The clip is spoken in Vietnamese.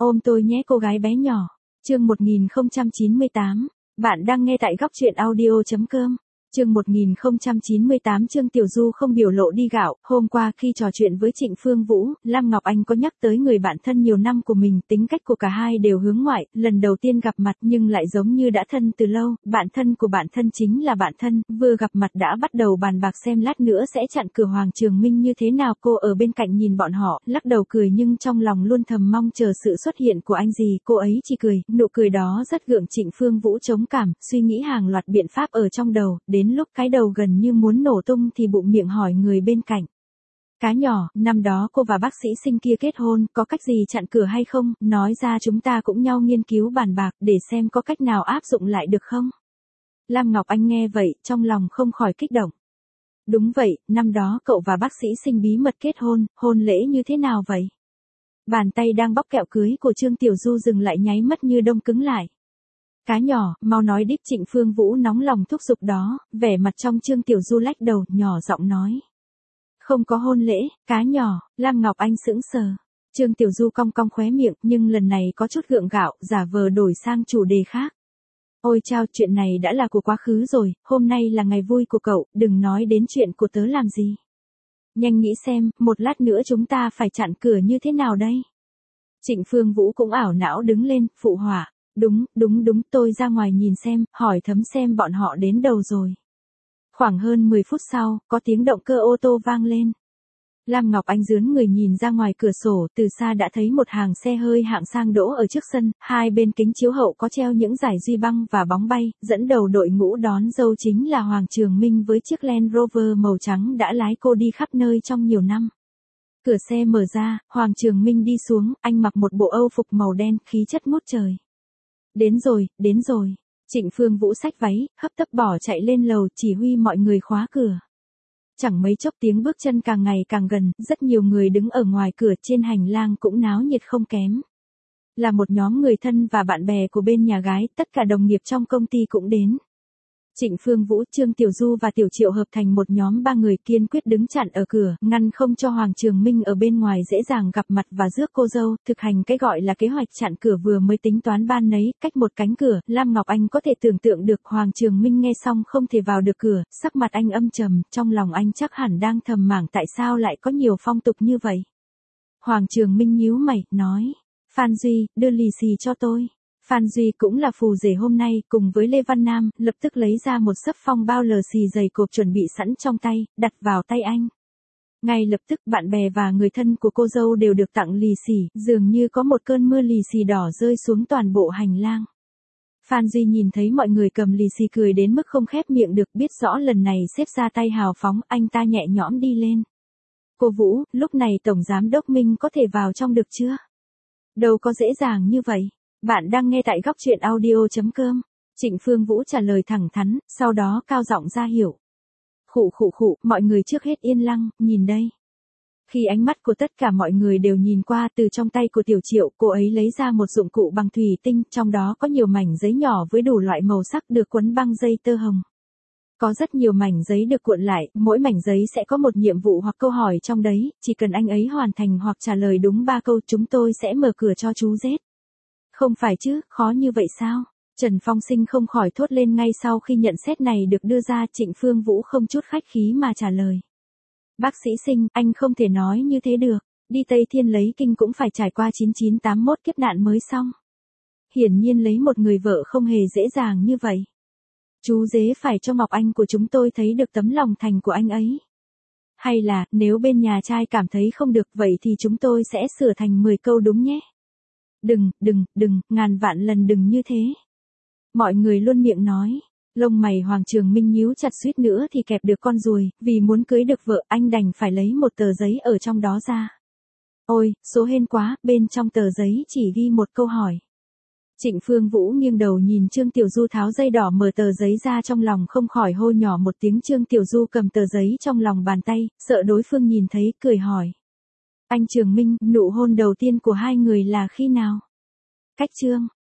Ôm tôi nhé cô gái bé nhỏ. Chương 1098. Bạn đang nghe tại góc truyện audio.com. Chương 1098 Trương Tiểu Du không biểu lộ đi gạo. Hôm qua khi trò chuyện với Trịnh Phương Vũ, Lam Ngọc Anh có nhắc tới người bạn thân nhiều năm của mình, tính cách của cả hai đều hướng ngoại, lần đầu tiên gặp mặt nhưng lại giống như đã thân từ lâu. Bạn thân của bạn thân chính là bạn thân, vừa gặp mặt đã bắt đầu bàn bạc xem lát nữa sẽ chặn cửa Hoàng Trường Minh như thế nào. Cô ở bên cạnh nhìn bọn họ, lắc đầu cười nhưng trong lòng luôn thầm mong chờ sự xuất hiện của anh gì. Cô ấy chỉ cười, nụ cười đó rất gượng. Trịnh Phương Vũ trống cảm, suy nghĩ hàng loạt biện pháp ở trong đầu, đến lúc cái đầu gần như muốn nổ tung thì bụng miệng hỏi người bên cạnh. Cá nhỏ, năm đó cô và bác sĩ Sinh kia kết hôn, có cách gì chặn cửa hay không, nói ra chúng ta cũng nhau nghiên cứu bàn bạc để xem có cách nào áp dụng lại được không. Lam Ngọc Anh nghe vậy, trong lòng không khỏi kích động. Đúng vậy, năm đó cậu và bác sĩ Sinh bí mật kết hôn, hôn lễ như thế nào vậy? Bàn tay đang bóc kẹo cưới của Trương Tiểu Du dừng lại nháy mắt như đông cứng lại. Cá nhỏ, mau nói đích. Trịnh Phương Vũ nóng lòng thúc giục đó, vẻ mặt trong Trương Tiểu Du lách đầu, nhỏ giọng nói. Không có hôn lễ, cá nhỏ. Lam Ngọc Anh sững sờ. Trương Tiểu Du cong cong khóe miệng, nhưng lần này có chút gượng gạo, giả vờ đổi sang chủ đề khác. Ôi chao, chuyện này đã là của quá khứ rồi, hôm nay là ngày vui của cậu, đừng nói đến chuyện của tớ làm gì. Nhanh nghĩ xem, một lát nữa chúng ta phải chặn cửa như thế nào đây? Trịnh Phương Vũ cũng ảo não đứng lên, phụ họa. Đúng, tôi ra ngoài nhìn xem, hỏi thấm xem bọn họ đến đâu rồi. Khoảng hơn 10 phút sau, có tiếng động cơ ô tô vang lên. Lam Ngọc Anh dướn người nhìn ra ngoài cửa sổ, từ xa đã thấy một hàng xe hơi hạng sang đỗ ở trước sân, hai bên kính chiếu hậu có treo những dải duy băng và bóng bay, dẫn đầu đội ngũ đón dâu chính là Hoàng Trường Minh với chiếc Land Rover màu trắng đã lái cô đi khắp nơi trong nhiều năm. Cửa xe mở ra, Hoàng Trường Minh đi xuống, anh mặc một bộ Âu phục màu đen, khí chất ngút trời. Đến rồi. Trịnh Phương Vũ xách váy, hấp tấp bỏ chạy lên lầu, chỉ huy mọi người khóa cửa. Chẳng mấy chốc tiếng bước chân càng ngày càng gần, rất nhiều người đứng ở ngoài cửa, trên hành lang cũng náo nhiệt không kém. Là một nhóm người thân và bạn bè của bên nhà gái, tất cả đồng nghiệp trong công ty cũng đến. Trịnh Phương Vũ, Trương Tiểu Du và Tiểu Triệu hợp thành một nhóm 3 người kiên quyết đứng chặn ở cửa, ngăn không cho Hoàng Trường Minh ở bên ngoài dễ dàng gặp mặt và rước cô dâu, thực hành cái gọi là kế hoạch chặn cửa vừa mới tính toán ban nấy, cách một cánh cửa. Lam Ngọc Anh có thể tưởng tượng được Hoàng Trường Minh nghe xong không thể vào được cửa, sắc mặt anh âm trầm, trong lòng anh chắc hẳn đang thầm mảng tại sao lại có nhiều phong tục như vậy. Hoàng Trường Minh nhíu mày, nói, Phan Duy, đưa lì xì cho tôi. Phan Duy cũng là phù rể hôm nay, cùng với Lê Văn Nam, lập tức lấy ra một xấp phong bao lờ xì dày cộp chuẩn bị sẵn trong tay, đặt vào tay anh. Ngay lập tức bạn bè và người thân của cô dâu đều được tặng lì xì, dường như có một cơn mưa lì xì đỏ rơi xuống toàn bộ hành lang. Phan Duy nhìn thấy mọi người cầm lì xì cười đến mức không khép miệng được, biết rõ lần này xếp ra tay hào phóng, anh ta nhẹ nhõm đi lên. Cô Vũ, lúc này Tổng Giám Đốc Minh có thể vào trong được chưa? Đâu có dễ dàng như vậy. Bạn đang nghe tại góc truyện audio.com. Trịnh Phương Vũ trả lời thẳng thắn, sau đó cao giọng ra hiệu. Khụ, mọi người trước hết yên lặng, nhìn đây. Khi ánh mắt của tất cả mọi người đều nhìn qua, từ trong tay của Tiểu Triệu, cô ấy lấy ra một dụng cụ bằng thủy tinh, trong đó có nhiều mảnh giấy nhỏ với đủ loại màu sắc được quấn băng dây tơ hồng. Có rất nhiều mảnh giấy được cuộn lại, mỗi mảnh giấy sẽ có một nhiệm vụ hoặc câu hỏi trong đấy, chỉ cần anh ấy hoàn thành hoặc trả lời đúng 3 câu chúng tôi sẽ mở cửa cho chú Z. Không phải chứ, khó như vậy sao? Trần Phong Sinh không khỏi thốt lên ngay sau khi nhận xét này được đưa ra. Trịnh Phương Vũ không chút khách khí mà trả lời. Bác sĩ Sinh, anh không thể nói như thế được, đi Tây Thiên lấy kinh cũng phải trải qua 9981 kiếp nạn mới xong. Hiển nhiên lấy một người vợ không hề dễ dàng như vậy. Chú Dế phải cho Ngọc Anh của chúng tôi thấy được tấm lòng thành của anh ấy. Hay là, nếu bên nhà trai cảm thấy không được vậy thì chúng tôi sẽ sửa thành 10 câu đúng nhé. Đừng, ngàn vạn lần đừng như thế. Mọi người luôn miệng nói. Lông mày Hoàng Trường Minh nhíu chặt, suýt nữa thì kẹp được con ruồi, vì muốn cưới được vợ anh đành phải lấy một tờ giấy ở trong đó ra. Ôi, số hên quá, bên trong tờ giấy chỉ ghi một câu hỏi. Trịnh Phương Vũ nghiêng đầu nhìn Trương Tiểu Du tháo dây đỏ mở tờ giấy ra, trong lòng không khỏi hô nhỏ một tiếng. Trương Tiểu Du cầm tờ giấy trong lòng bàn tay, sợ đối phương nhìn thấy, cười hỏi. Anh Trường Minh, nụ hôn đầu tiên của hai người là khi nào? Cách Trương